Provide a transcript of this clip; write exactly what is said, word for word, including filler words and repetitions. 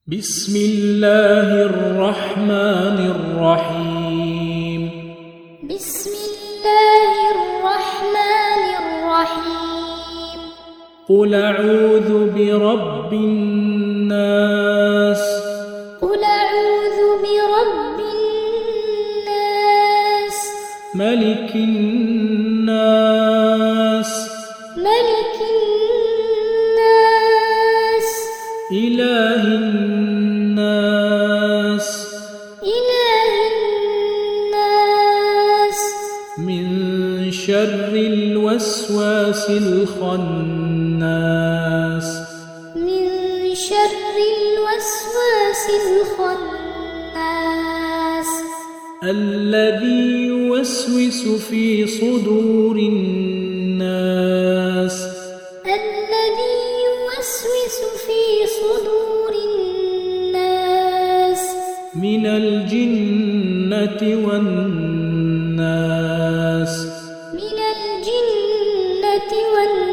بسم الله الرحمن الرحيم بسم الله الرحمن الرحيم قل أعوذ برب الناس قل أعوذ برب الناس ملك الناس ملك الناس إله الناس إله الناس من شر الوسواس الخناس من شر الوسواس الخناس الذي يوسوس في صدور الناس الذي يوسوس في صدور الناس من الجنة والناس من الجنة والناس